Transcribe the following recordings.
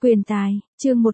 Quyền tài, chương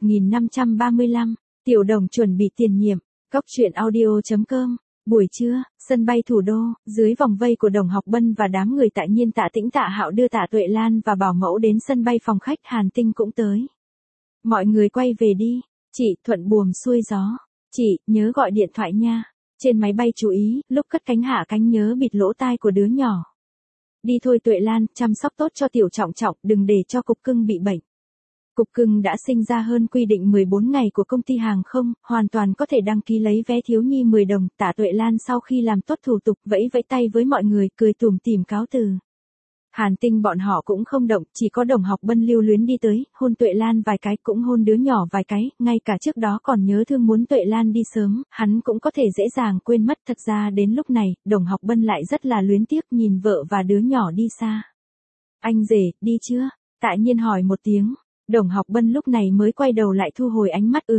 1535, Tiểu Đồng chuẩn bị tiền nhiệm, Cóc truyện audio.com, buổi trưa, sân bay thủ đô, dưới vòng vây của Đồng Học Bân và đám người Tạ Nhiên Tạ Tĩnh Tạ Hạo đưa Tạ Tuệ Lan và bảo mẫu đến sân bay phòng khách Hàn Tinh cũng tới. Mọi người quay về đi, chị thuận buồm xuôi gió, chị nhớ gọi điện thoại nha, trên máy bay chú ý, lúc cất cánh hạ cánh nhớ bịt lỗ tai của đứa nhỏ. Đi thôi Tuệ Lan, chăm sóc tốt cho Tiểu Trọng Trọng, đừng để cho cục cưng bị bệnh. Cục cưng đã sinh ra hơn quy định 14 ngày của công ty hàng không, hoàn toàn có thể đăng ký lấy vé thiếu nhi 10 đồng. Tạ Tuệ Lan sau khi làm tốt thủ tục vẫy vẫy tay với mọi người, cười tủm tỉm cáo từ. Hàn Tinh bọn họ cũng không động, chỉ có Đồng Học Bân lưu luyến đi tới, hôn Tuệ Lan vài cái, cũng hôn đứa nhỏ vài cái, ngay cả trước đó còn nhớ thương muốn Tuệ Lan đi sớm, hắn cũng có thể dễ dàng quên mất. Thật ra đến lúc này, Đồng Học Bân lại rất là luyến tiếc nhìn vợ và đứa nhỏ đi xa. Anh rể, đi chưa? Tạ Nhiên hỏi một tiếng. Đồng Học Bân lúc này mới quay đầu lại thu hồi ánh mắt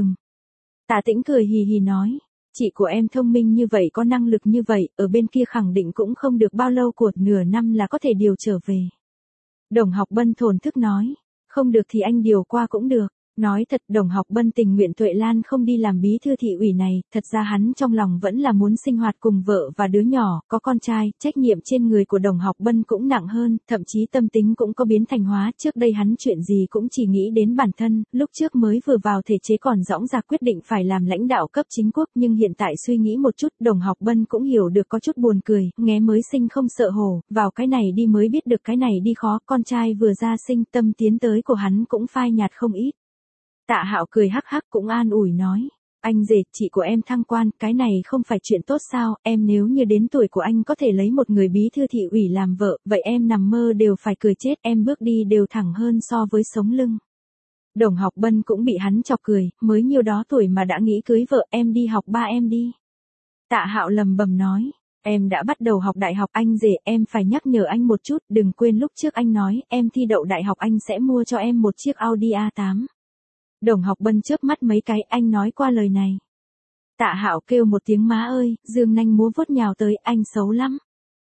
Tạ Tĩnh cười hì hì nói, chị của em thông minh như vậy, có năng lực như vậy, ở bên kia khẳng định cũng không được bao lâu, của nửa năm là có thể điều trở về. Đồng Học Bân thổn thức nói, không được thì anh điều qua cũng được. Nói thật, Đồng Học Bân tình nguyện Tuệ Lan không đi làm bí thư thị ủy này, thật ra hắn trong lòng vẫn là muốn sinh hoạt cùng vợ và đứa nhỏ, có con trai, trách nhiệm trên người của Đồng Học Bân cũng nặng hơn, thậm chí tâm tính cũng có biến thành hóa. Trước đây hắn chuyện gì cũng chỉ nghĩ đến bản thân, lúc trước mới vừa vào thể chế còn dõng dạc quyết định phải làm lãnh đạo cấp chính quốc, nhưng hiện tại suy nghĩ một chút, Đồng Học Bân cũng hiểu được có chút buồn cười, nghé mới sinh không sợ hổ, vào cái này đi mới biết được cái này đi khó, con trai vừa ra sinh, tâm tiến tới của hắn cũng phai nhạt không ít. Tạ Hạo cười hắc hắc cũng an ủi nói, anh rể, chị của em thăng quan, cái này không phải chuyện tốt sao, em nếu như đến tuổi của anh có thể lấy một người bí thư thị ủy làm vợ, vậy em nằm mơ đều phải cười chết, em bước đi đều thẳng hơn so với sống lưng. Đồng Học Bân cũng bị hắn chọc cười, mới nhiêu đó tuổi mà đã nghĩ cưới vợ, em đi học ba em đi. Tạ Hạo lầm bầm nói, em đã bắt đầu học đại học, anh rể, em phải nhắc nhở anh một chút, đừng quên lúc trước anh nói, em thi đậu đại học anh sẽ mua cho em một chiếc Audi A8. Đồng Học Bân chớp mắt mấy cái, anh nói qua lời này. Tạ Hạo kêu một tiếng má ơi, dương nanh múa vuốt nhào tới, anh xấu lắm.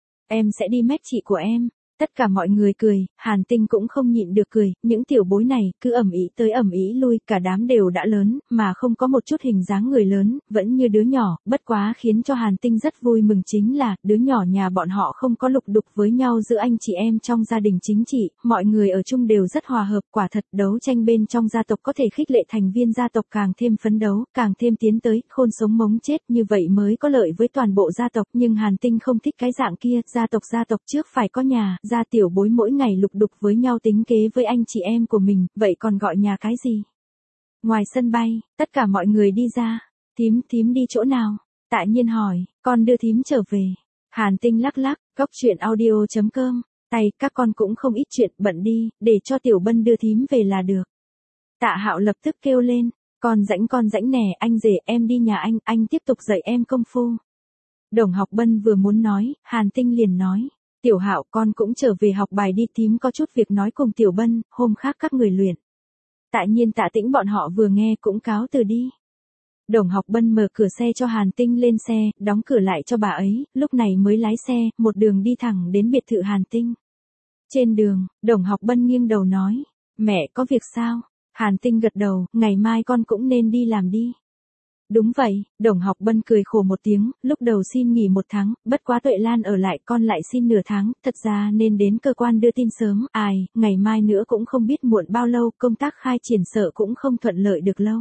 Em sẽ đi mét chị của em. Tất cả mọi người cười, Hàn Tinh cũng không nhịn được cười, những tiểu bối này, cứ ầm ĩ tới ầm ĩ lui, cả đám đều đã lớn, mà không có một chút hình dáng người lớn, vẫn như đứa nhỏ, bất quá khiến cho Hàn Tinh rất vui mừng chính là, đứa nhỏ nhà bọn họ không có lục đục với nhau giữa anh chị em trong gia đình chính trị, mọi người ở chung đều rất hòa hợp, quả thật đấu tranh bên trong gia tộc có thể khích lệ thành viên gia tộc càng thêm phấn đấu, càng thêm tiến tới, khôn sống mống chết, như vậy mới có lợi với toàn bộ gia tộc, nhưng Hàn Tinh không thích cái dạng kia, gia tộc trước phải có nhà, gia tiểu bối mỗi ngày lục đục với nhau tính kế với anh chị em của mình, vậy còn gọi nhà cái gì? Ngoài sân bay, tất cả mọi người đi ra. Thím đi chỗ nào? Tạ Nhiên hỏi, con đưa thím trở về. Hàn Tinh lắc lắc, Cóc truyện audio.com, tay các con cũng không ít chuyện, bận đi, để cho Tiểu Bân đưa thím về là được. Tạ Hạo lập tức kêu lên, con rãnh nè, anh rể, em đi nhà anh tiếp tục dạy em công phu. Đồng Học Bân vừa muốn nói, Hàn Tinh liền nói, Tiểu Hạo, con cũng trở về học bài đi, thím có chút việc nói cùng Tiểu Bân, hôm khác các người luyện. Tạ Nhiên Tạ Tĩnh bọn họ vừa nghe cũng cáo từ đi. Đồng Học Bân mở cửa xe cho Hàn Tinh lên xe, đóng cửa lại cho bà ấy, lúc này mới lái xe, một đường đi thẳng đến biệt thự Hàn Tinh. Trên đường, Đồng Học Bân nghiêng đầu nói, mẹ có việc sao? Hàn Tinh gật đầu, ngày mai con cũng nên đi làm đi. Đúng vậy, Đồng Học Bân cười khổ một tiếng, lúc đầu xin nghỉ 1 tháng, bất quá Tuệ Lan ở lại, con lại xin nửa tháng, thật ra nên đến cơ quan đưa tin sớm, ngày mai nữa cũng không biết muộn bao lâu, công tác khai triển sợ cũng không thuận lợi được lâu.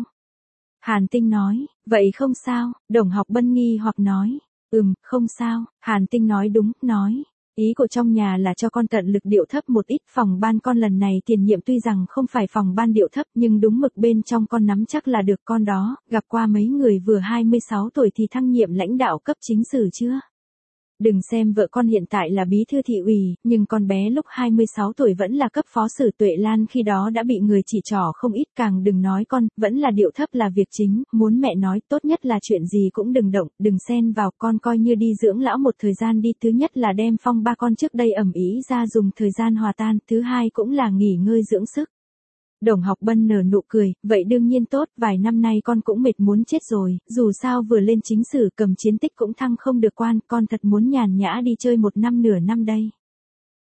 Hàn Tinh nói, vậy không sao, Đồng Học Bân nghi hoặc nói, không sao, Hàn Tinh nói đúng, nói. Ý của trong nhà là cho con tận lực điệu thấp một ít, phòng ban con lần này tiền nhiệm tuy rằng không phải phòng ban điệu thấp nhưng đúng mực bên trong con nắm chắc là được. Con đó, gặp qua mấy người vừa 26 tuổi thì thăng nhiệm lãnh đạo cấp chính sử chưa? Đừng xem vợ con hiện tại là bí thư thị ủy, nhưng con bé lúc 26 tuổi vẫn là cấp phó sử. Tuệ Lan khi đó đã bị người chỉ trỏ không ít, càng đừng nói con, vẫn là điệu thấp là việc chính, muốn mẹ nói tốt nhất là chuyện gì cũng đừng động, đừng xen vào, con coi như đi dưỡng lão một thời gian đi, thứ nhất là đem phong ba con trước đây ầm ĩ ra dùng thời gian hòa tan, thứ hai cũng là nghỉ ngơi dưỡng sức. Đồng Học Bân nở nụ cười, vậy đương nhiên tốt, vài năm nay con cũng mệt muốn chết rồi, dù sao vừa lên chính sử cầm chiến tích cũng thăng không được quan, con thật muốn nhàn nhã đi chơi 1 năm nửa năm đây.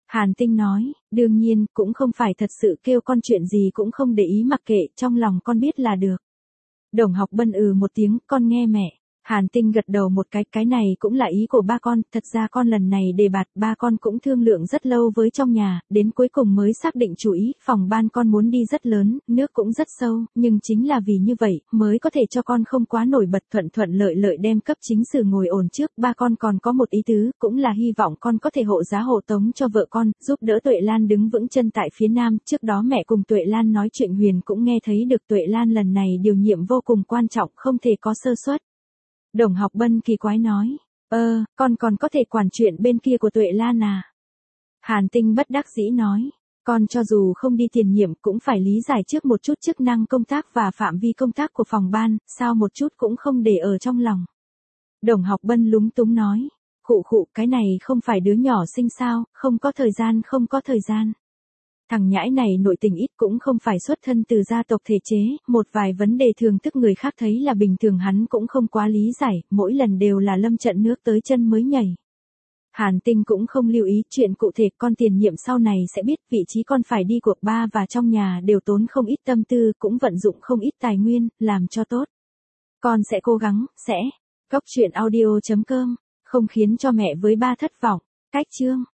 Hàn Tinh nói, đương nhiên, cũng không phải thật sự kêu con chuyện gì cũng không để ý mặc kệ, trong lòng con biết là được. Đồng Học Bân một tiếng, con nghe mẹ. Hàn Tinh gật đầu một cái này cũng là ý của ba con, thật ra con lần này đề bạt ba con cũng thương lượng rất lâu với trong nhà, đến cuối cùng mới xác định chủ ý, phòng ban con muốn đi rất lớn, nước cũng rất sâu, nhưng chính là vì như vậy, mới có thể cho con không quá nổi bật thuận lợi đem cấp chính sử ngồi ổn trước, ba con còn có một ý tứ, cũng là hy vọng con có thể hộ giá hộ tống cho vợ con, giúp đỡ Tuệ Lan đứng vững chân tại phía Nam, trước đó mẹ cùng Tuệ Lan nói chuyện Huyền cũng nghe thấy được Tuệ Lan lần này điều nhiệm vô cùng quan trọng, không thể có sơ suất. Đồng Học Bân kỳ quái nói, con còn có thể quản chuyện bên kia của Tuệ Lan à? Hàn Tinh bất đắc dĩ nói, con cho dù không đi tiền nhiệm cũng phải lý giải trước một chút chức năng công tác và phạm vi công tác của phòng ban, sao một chút cũng không để ở trong lòng. Đồng Học Bân lúng túng nói, khụ cái này không phải đứa nhỏ xinh sao, không có thời gian. Thằng nhãi này nội tình ít cũng không phải xuất thân từ gia tộc thể chế, một vài vấn đề thường thức người khác thấy là bình thường hắn cũng không quá lý giải, mỗi lần đều là lâm trận nước tới chân mới nhảy. Hàn Tinh cũng không lưu ý chuyện cụ thể, con tiền nhiệm sau này sẽ biết vị trí con phải đi cuộc ba và trong nhà đều tốn không ít tâm tư, cũng vận dụng không ít tài nguyên, làm cho tốt. Con sẽ cố gắng, sẽ. Cốc truyện audio.com, không khiến cho mẹ với ba thất vọng. Cách chương.